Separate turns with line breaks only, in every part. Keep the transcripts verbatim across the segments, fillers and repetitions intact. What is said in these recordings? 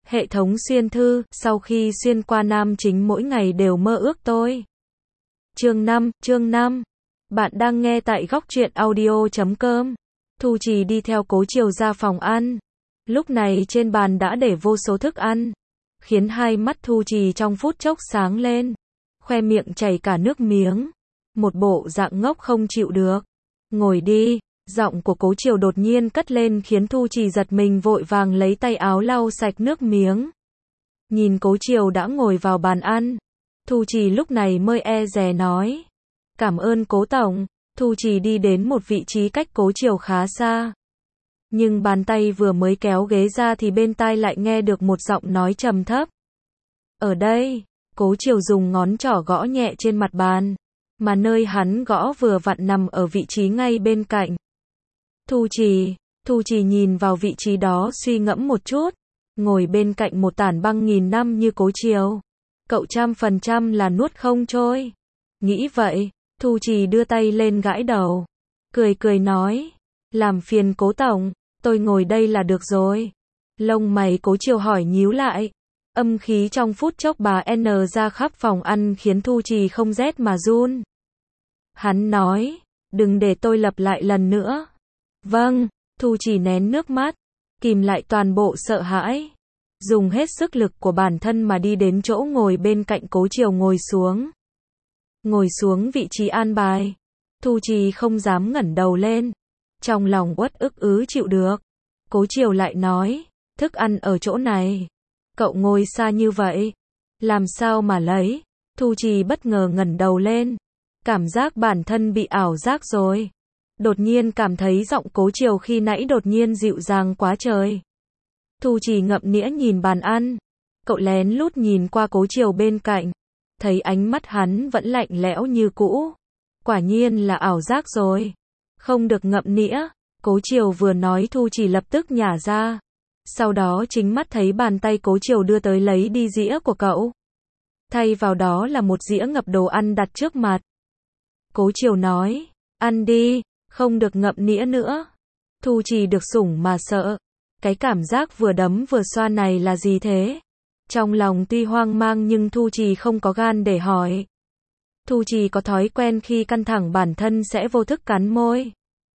Hệ thống xuyên thư, sau khi xuyên qua nam chính mỗi ngày đều mơ ước tôi. Chương năm, chương năm. Bạn đang nghe tại góc truyện audio chấm com. Thu Trì đi theo Cố Triều ra phòng ăn. Lúc này trên bàn đã để vô số thức ăn, khiến hai mắt Thu Trì trong phút chốc sáng lên, khoe miệng chảy cả nước miếng, một bộ dạng ngốc không chịu được. Ngồi đi, giọng của Cố Triều đột nhiên cất lên khiến Thu Trì giật mình, vội vàng lấy tay áo lau sạch nước miếng. Nhìn Cố Triều đã ngồi vào bàn ăn, Thu Trì lúc này mới e dè nói: "Cảm ơn Cố tổng." Thu Trì đi đến một vị trí cách Cố Triều khá xa, nhưng bàn tay vừa mới kéo ghế ra thì bên tai lại nghe được một giọng nói trầm thấp. "Ở đây." Cố Triều dùng ngón trỏ gõ nhẹ trên mặt bàn, mà nơi hắn gõ vừa vặn nằm ở vị trí ngay bên cạnh. Thu Trì, Thu Trì nhìn vào vị trí đó suy ngẫm một chút, ngồi bên cạnh một tản băng nghìn năm như Cố Triều, cậu trăm phần trăm là nuốt không trôi. Nghĩ vậy, Thu Trì đưa tay lên gãi đầu, cười cười nói: "Làm phiền Cố tổng, tôi ngồi đây là được rồi." Lông mày Cố Triều hỏi nhíu lại, âm khí trong phút chốc bà N ra khắp phòng ăn khiến Thu Trì không rét mà run. Hắn nói: "Đừng để tôi lặp lại lần nữa." "Vâng." Thu Trì nén nước mắt, kìm lại toàn bộ sợ hãi, dùng hết sức lực của bản thân mà đi đến chỗ ngồi bên cạnh Cố Triều ngồi xuống. Ngồi xuống vị trí an bài, Thu Trì không dám ngẩng đầu lên, trong lòng uất ức ứ chịu được. Cố Triều lại nói: "Thức ăn ở chỗ này, cậu ngồi xa như vậy, làm sao mà lấy?" Thu Trì bất ngờ ngẩng đầu lên, cảm giác bản thân bị ảo giác rồi. Đột nhiên cảm thấy giọng Cố Triều khi nãy đột nhiên dịu dàng quá trời. Thu Trì ngậm nĩa nhìn bàn ăn, cậu lén lút nhìn qua Cố Triều bên cạnh, thấy ánh mắt hắn vẫn lạnh lẽo như cũ. Quả nhiên là ảo giác rồi, không được ngậm nĩa. Cố Triều vừa nói Thu Trì lập tức nhả ra, sau đó chính mắt thấy bàn tay Cố Triều đưa tới lấy đi dĩa của cậu, thay vào đó là một dĩa ngập đồ ăn đặt trước mặt. Cố Triều nói: "Ăn đi, không được ngậm nĩa nữa." Thu Trì được sủng mà sợ, cái cảm giác vừa đấm vừa xoa này là gì thế? Trong lòng tuy hoang mang nhưng Thu Trì không có gan để hỏi. Thu Trì có thói quen khi căng thẳng bản thân sẽ vô thức cắn môi.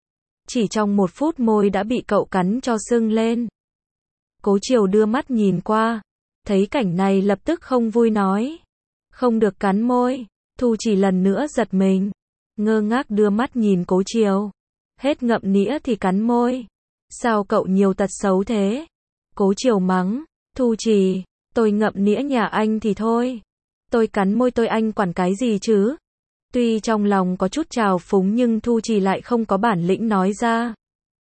Chỉ trong một phút môi đã bị cậu cắn cho sưng lên. Cố Triều đưa mắt nhìn qua, thấy cảnh này lập tức không vui nói: "Không được cắn môi." Thu Trì lần nữa giật mình, ngơ ngác đưa mắt nhìn Cố Triều. "Hết ngậm nĩa thì cắn môi. Sao cậu nhiều tật xấu thế?" Cố Triều mắng: "Thu Trì, tôi ngậm nĩa nhà anh thì thôi, tôi cắn môi tôi anh quản cái gì chứ?" Tuy trong lòng có chút trào phúng nhưng Thu Trì lại không có bản lĩnh nói ra.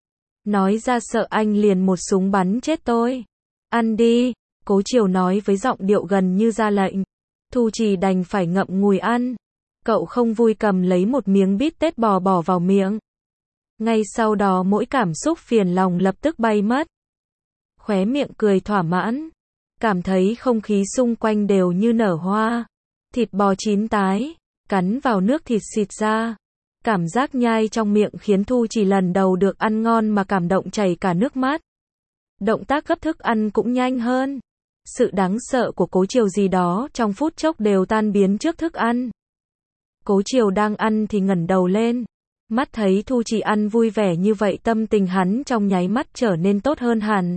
Nói ra sợ anh liền một súng bắn chết tôi. "Ăn đi." Cố Triều nói với giọng điệu gần như ra lệnh. Thu Trì đành phải ngậm ngùi ăn. Cậu không vui cầm lấy một miếng bít tết bò bỏ vào miệng. Ngay sau đó mỗi cảm xúc phiền lòng lập tức bay mất. Khóe miệng cười thỏa mãn, cảm thấy không khí xung quanh đều như nở hoa. Thịt bò chín tái, cắn vào nước thịt xịt ra. Cảm giác nhai trong miệng khiến Thu Trì lần đầu được ăn ngon mà cảm động chảy cả nước mắt. Động tác gấp thức ăn cũng nhanh hơn. Sự đáng sợ của Cố Triều gì đó trong phút chốc đều tan biến trước thức ăn. Cố Triều đang ăn thì ngẩng đầu lên, mắt thấy Thu Trì ăn vui vẻ như vậy, tâm tình hắn trong nháy mắt trở nên tốt hơn hẳn.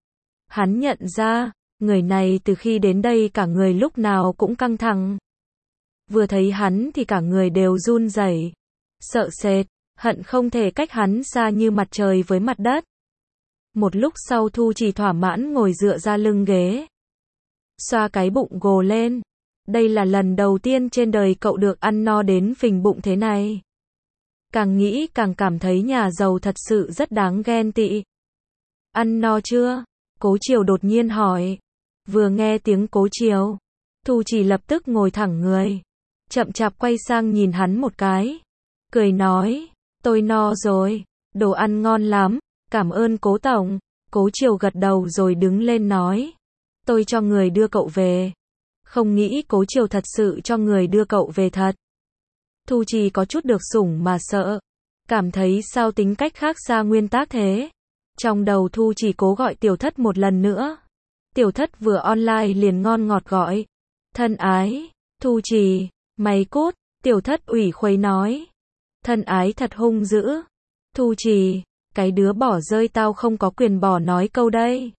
Hắn nhận ra, người này từ khi đến đây cả người lúc nào cũng căng thẳng. Vừa thấy hắn thì cả người đều run rẩy, sợ sệt, hận không thể cách hắn xa như mặt trời với mặt đất. Một lúc sau Thu Trì thỏa mãn ngồi dựa ra lưng ghế, xoa cái bụng gồ lên. Đây là lần đầu tiên trên đời cậu được ăn no đến phình bụng thế này. Càng nghĩ càng cảm thấy nhà giàu thật sự rất đáng ghen tị. "Ăn no chưa?" Cố Triều đột nhiên hỏi. Vừa nghe tiếng Cố Triều, Thu Trì lập tức ngồi thẳng người, chậm chạp quay sang nhìn hắn một cái, cười nói: "Tôi no rồi, đồ ăn ngon lắm, cảm ơn Cố tổng." Cố Triều gật đầu rồi đứng lên nói: "Tôi cho người đưa cậu về." Không nghĩ Cố Triều thật sự cho người đưa cậu về thật. Thu Trì có chút được sủng mà sợ, cảm thấy sao tính cách khác xa nguyên tắc thế. Trong đầu Thu Trì cố gọi Tiểu Thất một lần nữa. Tiểu Thất vừa online liền ngon ngọt gọi. Thân ái, Thu Trì, mày cút, Tiểu Thất ủy khuấy nói. Thân ái thật hung dữ. Thu Trì, cái đứa bỏ rơi tao không có quyền bỏ nói câu đây.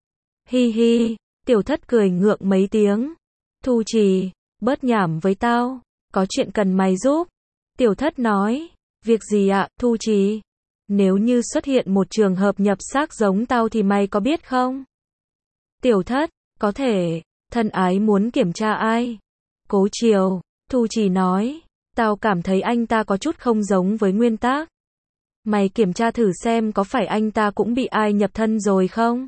Hi hi, Tiểu Thất cười ngượng mấy tiếng. Thu Trì, bớt nhảm với tao, có chuyện cần mày giúp. Tiểu Thất nói, việc gì ạ, Thu Trì? Nếu như xuất hiện một trường hợp nhập xác giống tao thì mày có biết không? Tiểu Thất, có thể, thân ái muốn kiểm tra ai? Cố Triều, Thu Trì nói, tao cảm thấy anh ta có chút không giống với nguyên tác. Mày kiểm tra thử xem có phải anh ta cũng bị ai nhập thân rồi không?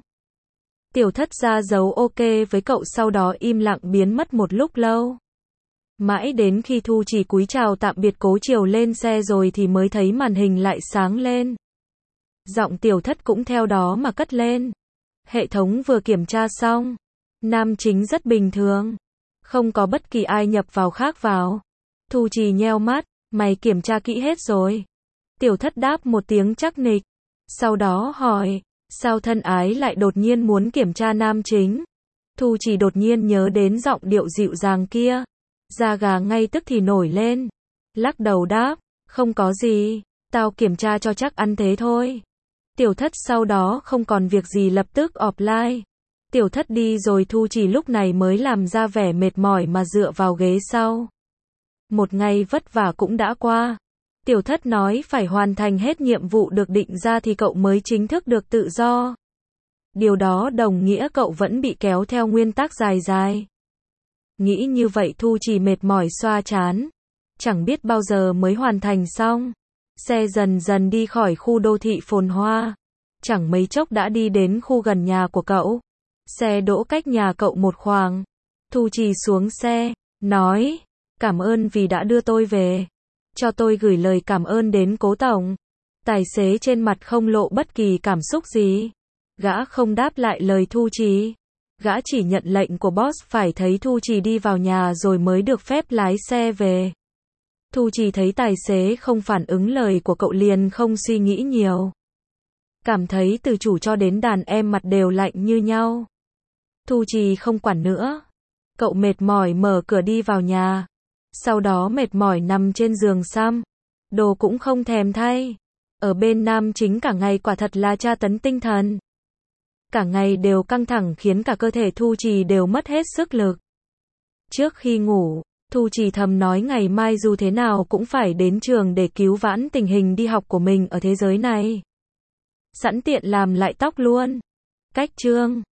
Tiểu Thất ra dấu ok với cậu sau đó im lặng biến mất một lúc lâu. Mãi đến khi Thu Trì cúi chào tạm biệt Cố Triều lên xe rồi thì mới thấy màn hình lại sáng lên. Giọng Tiểu Thất cũng theo đó mà cất lên. Hệ thống vừa kiểm tra xong. Nam chính rất bình thường. Không có bất kỳ ai nhập vào khác vào. Thu Trì nheo mắt, mày kiểm tra kỹ hết rồi. Tiểu Thất đáp một tiếng chắc nịch. Sau đó hỏi, sao thân ái lại đột nhiên muốn kiểm tra nam chính? Thu Trì đột nhiên nhớ đến giọng điệu dịu dàng kia. Da gà ngay tức thì nổi lên. Lắc đầu đáp, không có gì, tao kiểm tra cho chắc ăn thế thôi. Tiểu Thất sau đó không còn việc gì lập tức offline. Tiểu Thất đi rồi Thu Trì lúc này mới làm ra vẻ mệt mỏi mà dựa vào ghế sau. Một ngày vất vả cũng đã qua. Tiểu Thất nói phải hoàn thành hết nhiệm vụ được định ra thì cậu mới chính thức được tự do. Điều đó đồng nghĩa cậu vẫn bị kéo theo nguyên tắc dài dài. Nghĩ như vậy Thu Trì mệt mỏi xoa trán. Chẳng biết bao giờ mới hoàn thành xong. Xe dần dần đi khỏi khu đô thị phồn hoa. Chẳng mấy chốc đã đi đến khu gần nhà của cậu. Xe đỗ cách nhà cậu một khoảng. Thu Trì xuống xe, nói, cảm ơn vì đã đưa tôi về. Cho tôi gửi lời cảm ơn đến Cố tổng. Tài xế trên mặt không lộ bất kỳ cảm xúc gì. Gã không đáp lại lời Thu Trì. Gã chỉ nhận lệnh của boss phải thấy Thu Trì đi vào nhà rồi mới được phép lái xe về. Thu Trì thấy tài xế không phản ứng lời của cậu liền không suy nghĩ nhiều. Cảm thấy từ chủ cho đến đàn em mặt đều lạnh như nhau. Thu Trì không quản nữa. Cậu mệt mỏi mở cửa đi vào nhà. Sau đó mệt mỏi nằm trên giường xăm. Đồ cũng không thèm thay. Ở bên nam chính cả ngày quả thật là tra tấn tinh thần. Cả ngày đều căng thẳng khiến cả cơ thể Thu Trì đều mất hết sức lực. Trước khi ngủ, Thu Trì thầm nói ngày mai dù thế nào cũng phải đến trường để cứu vãn tình hình đi học của mình ở thế giới này. Sẵn tiện làm lại tóc luôn. Cách chương